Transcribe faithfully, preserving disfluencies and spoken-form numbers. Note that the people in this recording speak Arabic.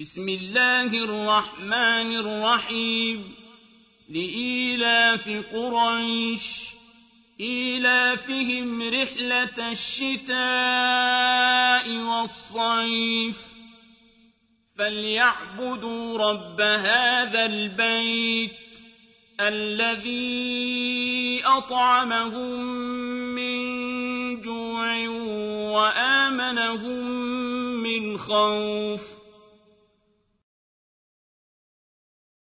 بسم الله الرحمن الرحيم لإيلاف قريش إيلافهم رحلة الشتاء والصيف فليعبدوا رب هذا البيت الذي أطعمهم من جوع وآمنهم من خوف